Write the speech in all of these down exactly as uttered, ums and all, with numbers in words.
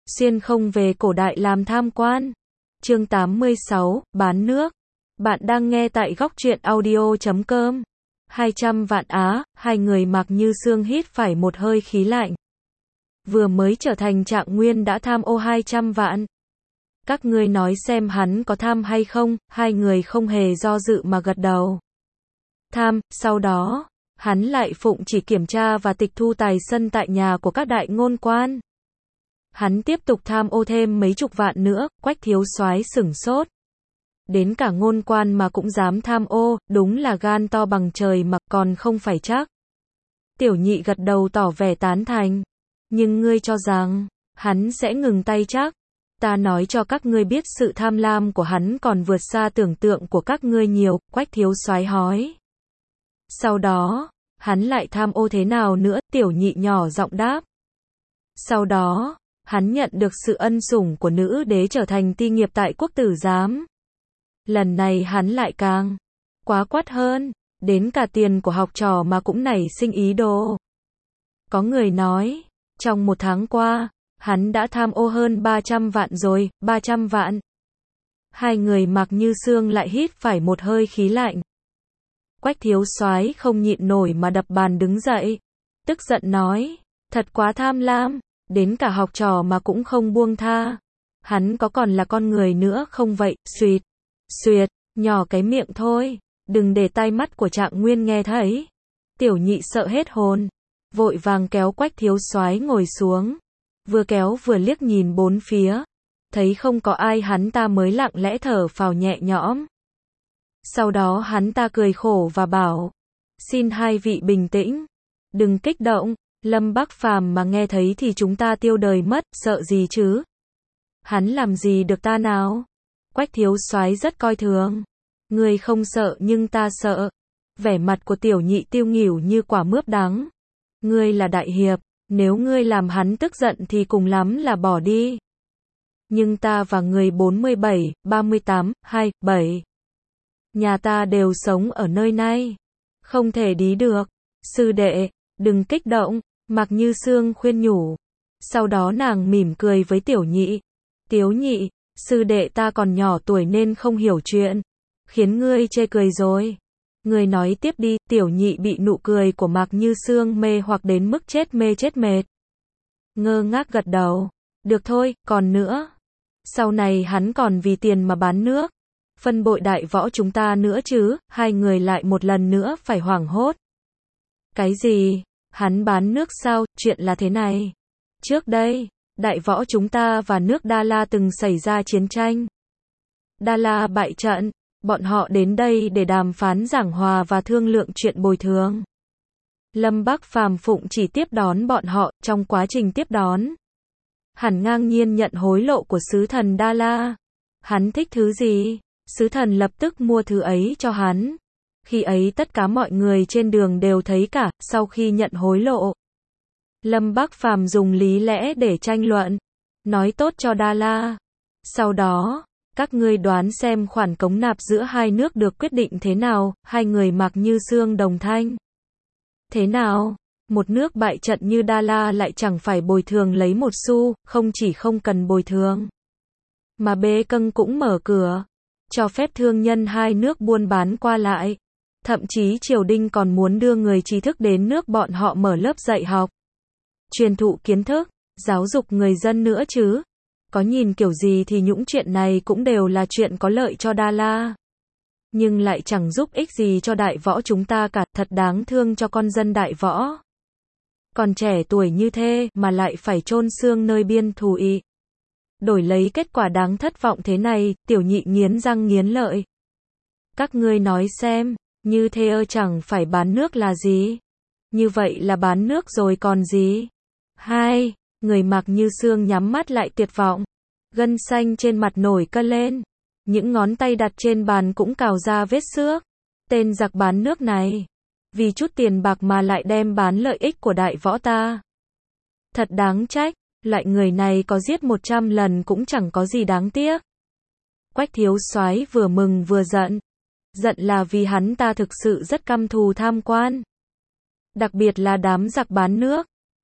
xuyên không về cổ đại làm tham quan. Chương tám mươi sáu, bán nước. Bạn đang nghe tại góc truyện audio chấm com. hai trăm vạn á, hai người Mạc Như Sương hít phải một hơi khí lạnh. Vừa mới trở thành trạng nguyên đã tham ô hai trăm vạn. Các ngươi nói xem hắn có tham hay không, hai người không hề do dự mà gật đầu. Tham, sau đó, hắn lại phụng chỉ kiểm tra và tịch thu tài sân tại nhà của các đại ngôn quan. Hắn tiếp tục tham ô thêm mấy chục vạn nữa, Quách thiếu soái sửng sốt. Đến cả ngôn quan mà cũng dám tham ô, đúng là gan to bằng trời mà còn không phải chắc. Tiểu Nhị gật đầu tỏ vẻ tán thành. Nhưng ngươi cho rằng, hắn sẽ ngừng tay chắc. Ta nói cho các ngươi biết sự tham lam của hắn còn vượt xa tưởng tượng của các ngươi nhiều, Quách thiếu soái hỏi. Sau đó, hắn lại tham ô thế nào nữa, Tiểu Nhị nhỏ giọng đáp. Sau đó, hắn nhận được sự ân sủng của nữ đế trở thành ti nghiệp tại quốc tử giám. Lần này hắn lại càng quá quát hơn, đến cả tiền của học trò mà cũng nảy sinh ý đồ. Có người nói, trong một tháng qua, hắn đã tham ô hơn ba trăm vạn rồi, ba trăm vạn. Hai người Mạc Như Sương lại hít phải một hơi khí lạnh. Quách thiếu soái không nhịn nổi mà đập bàn đứng dậy, tức giận nói, thật quá tham lam, đến cả học trò mà cũng không buông tha. Hắn có còn là con người nữa không vậy? Xuyệt, xuyệt, nhỏ cái miệng thôi, đừng để tai mắt của Trạng Nguyên nghe thấy. Tiểu Nhị sợ hết hồn, vội vàng kéo Quách thiếu soái ngồi xuống, vừa kéo vừa liếc nhìn bốn phía, thấy không có ai hắn ta mới lặng lẽ thở phào nhẹ nhõm. Sau đó hắn ta cười khổ và bảo, xin hai vị bình tĩnh, đừng kích động, Lâm Bắc Phàm mà nghe thấy thì chúng ta tiêu đời mất, sợ gì chứ? Hắn làm gì được ta nào? Quách thiếu soái rất coi thường. Ngươi không sợ nhưng ta sợ. Vẻ mặt của Tiểu Nhị tiêu nghỉu như quả mướp đắng. Ngươi là đại hiệp, nếu ngươi làm hắn tức giận thì cùng lắm là bỏ đi. Nhưng ta và người bốn mươi bảy, ba mươi tám, hai, bảy. Nhà ta đều sống ở nơi này. Không thể đi được. Sư đệ, đừng kích động, Mạc Như Sương khuyên nhủ. Sau đó nàng mỉm cười với Tiểu Nhị. Tiểu Nhị, sư đệ ta còn nhỏ tuổi nên không hiểu chuyện. Khiến ngươi chê cười rồi. Ngươi nói tiếp đi, Tiểu Nhị bị nụ cười của Mạc Như Sương mê hoặc đến mức chết mê chết mệt. Ngơ ngác gật đầu. Được thôi, còn nữa. Sau này hắn còn vì tiền mà bán nước. Phân bội đại võ chúng ta nữa chứ, hai người lại một lần nữa phải hoảng hốt. Cái gì? Hắn bán nước sao? Chuyện là thế này. Trước đây, đại võ chúng ta và nước Đa La từng xảy ra chiến tranh. Đa La bại trận, bọn họ đến đây để đàm phán giảng hòa và thương lượng chuyện bồi thường. Lâm Bắc Phàm phụng chỉ tiếp đón bọn họ, trong quá trình tiếp đón, hắn ngang nhiên nhận hối lộ của sứ thần Đa La. Hắn thích thứ gì? Sứ thần lập tức mua thứ ấy cho hắn. Khi ấy tất cả mọi người trên đường đều thấy cả, sau khi nhận hối lộ, Lâm Bắc Phàm dùng lý lẽ để tranh luận, nói tốt cho Đa La. Sau đó, các ngươi đoán xem khoản cống nạp giữa hai nước được quyết định thế nào, hai người Mạc Như Sương đồng thanh. Thế nào? Một nước bại trận như Đa La lại chẳng phải bồi thường lấy một xu, không chỉ không cần bồi thường, mà bê câng cũng mở cửa, cho phép thương nhân hai nước buôn bán qua lại. Thậm chí triều đình còn muốn đưa người trí thức đến nước bọn họ mở lớp dạy học, truyền thụ kiến thức, giáo dục người dân nữa chứ. Có nhìn kiểu gì thì những chuyện này cũng đều là chuyện có lợi cho Đa La. Nhưng lại chẳng giúp ích gì cho đại võ chúng ta cả, thật đáng thương cho con dân đại võ. Còn trẻ tuổi như thế mà lại phải chôn xương nơi biên thù y. Đổi lấy kết quả đáng thất vọng thế này, Tiểu Nhị nghiến răng nghiến lợi. Các ngươi nói xem, như thế ơ chẳng phải bán nước là gì? Như vậy là bán nước rồi còn gì? Hai, người Mạc Như Sương nhắm mắt lại tuyệt vọng. Gân xanh trên mặt nổi cân lên. Những ngón tay đặt trên bàn cũng cào ra vết xước. Tên giặc bán nước này, vì chút tiền bạc mà lại đem bán lợi ích của đại võ ta. Thật đáng trách, loại người này có giết một trăm lần cũng chẳng có gì đáng tiếc. Quách thiếu soái vừa mừng vừa giận. Giận là vì hắn ta thực sự rất căm thù tham quan. Đặc biệt là đám giặc bán nước.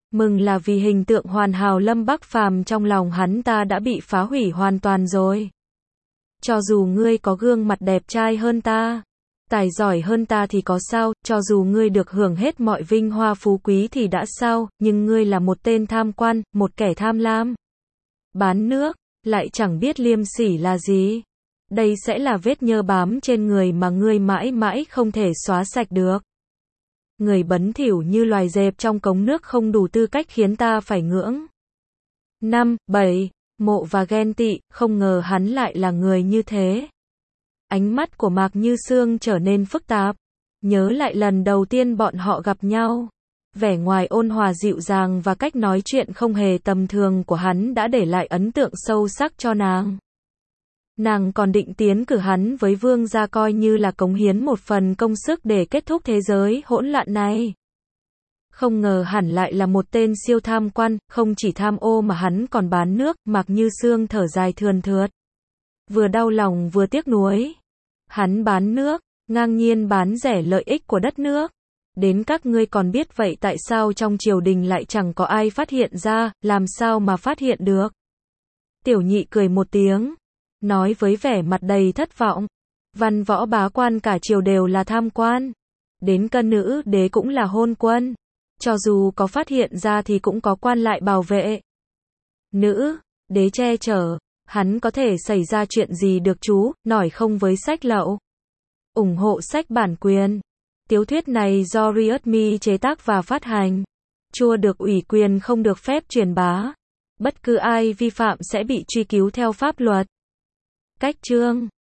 Mừng là vì hình tượng hoàn hảo Lâm Bắc Phàm trong lòng hắn ta đã bị phá hủy hoàn toàn rồi. Cho dù ngươi có gương mặt đẹp trai hơn ta, tài giỏi hơn ta thì có sao, cho dù ngươi được hưởng hết mọi vinh hoa phú quý thì đã sao, nhưng ngươi là một tên tham quan, một kẻ tham lam. Bán nước, lại chẳng biết liêm sỉ là gì. Đây sẽ là vết nhơ bám trên người mà ngươi mãi mãi không thể xóa sạch được. Người bấn thỉu như loài dẹp trong cống nước không đủ tư cách khiến ta phải ngưỡng. năm, bảy. Mộ và ghen tị, không ngờ hắn lại là người như thế. Ánh mắt của Mạc Như Sương trở nên phức tạp. Nhớ lại lần đầu tiên bọn họ gặp nhau. Vẻ ngoài ôn hòa dịu dàng và cách nói chuyện không hề tầm thường của hắn đã để lại ấn tượng sâu sắc cho nàng. Nàng còn định tiến cử hắn với vương gia coi như là cống hiến một phần công sức để kết thúc thế giới hỗn loạn này. Không ngờ hẳn lại là một tên siêu tham quan, không chỉ tham ô mà hắn còn bán nước, Mạc Như Sương thở dài thườn thượt. Vừa đau lòng vừa tiếc nuối. Hắn bán nước, ngang nhiên bán rẻ lợi ích của đất nước. Đến các ngươi còn biết vậy tại sao trong triều đình lại chẳng có ai phát hiện ra, làm sao mà phát hiện được. Tiểu Nhị cười một tiếng, nói với vẻ mặt đầy thất vọng. Văn võ bá quan cả triều đều là tham quan. Đến cân nữ đế cũng là hôn quân. Cho dù có phát hiện ra thì cũng có quan lại bảo vệ. Nữ đế che chở, hắn có thể xảy ra chuyện gì được chú, nói không với sách lậu. Ủng hộ sách bản quyền. Tiểu thuyết này do Riot.me chế tác và phát hành. Chua được ủy quyền không được phép truyền bá. Bất cứ ai vi phạm sẽ bị truy cứu theo pháp luật. Cách chương